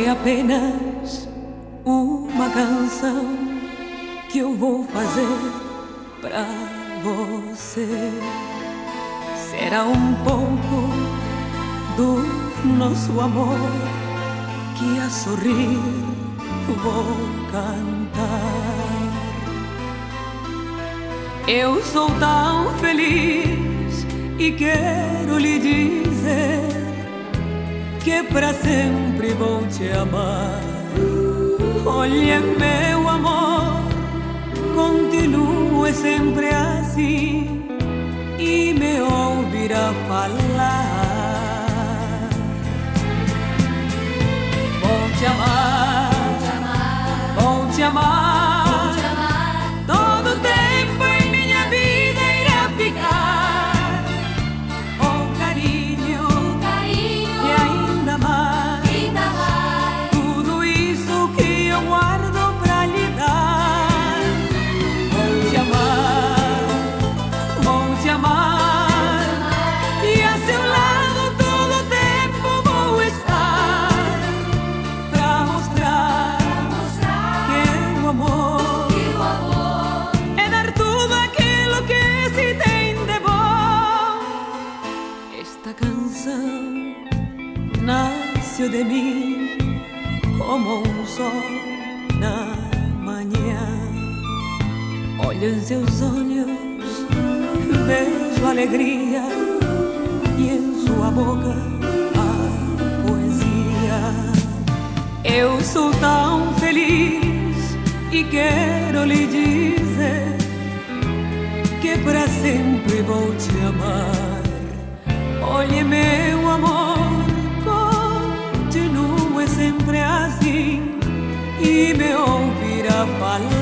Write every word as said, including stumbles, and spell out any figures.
é apenas uma canção que eu vou fazer pra você. Será um pouco do nosso amor que a sorrir vou cantar. Eu sou tão feliz e quero lhe dizer que pra sempre vou te amar. Olha, meu amor, continue sempre assim e me ouvirá falar. Vou te amar, vou te amar, todo tempo em minha vida irá ficar. Oh, carinho, e ainda mais, tudo isso que eu guardo pra lhe dar. Vou te amar, vou te amar, e a seu lado todo tempo vou estar, pra mostrar que o amor é dar tudo aquilo que se tem de bom. Esta canção nasceu de mim como um sol na manhã. Olho em seus olhos, vejo alegria e em sua boca a poesia. Eu sou tão feliz e quero lhe dizer que pra sempre vou te amar. Olhe, meu amor, continue sempre assim e me ouvirá falar.